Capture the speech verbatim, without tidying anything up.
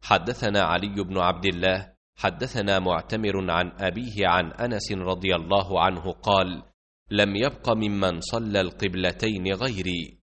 حدثنا علي بن عبد الله حدثنا معتمر عن أبيه عن أنس رضي الله عنه قال: لم يبق ممن صلى القبلتين غيري،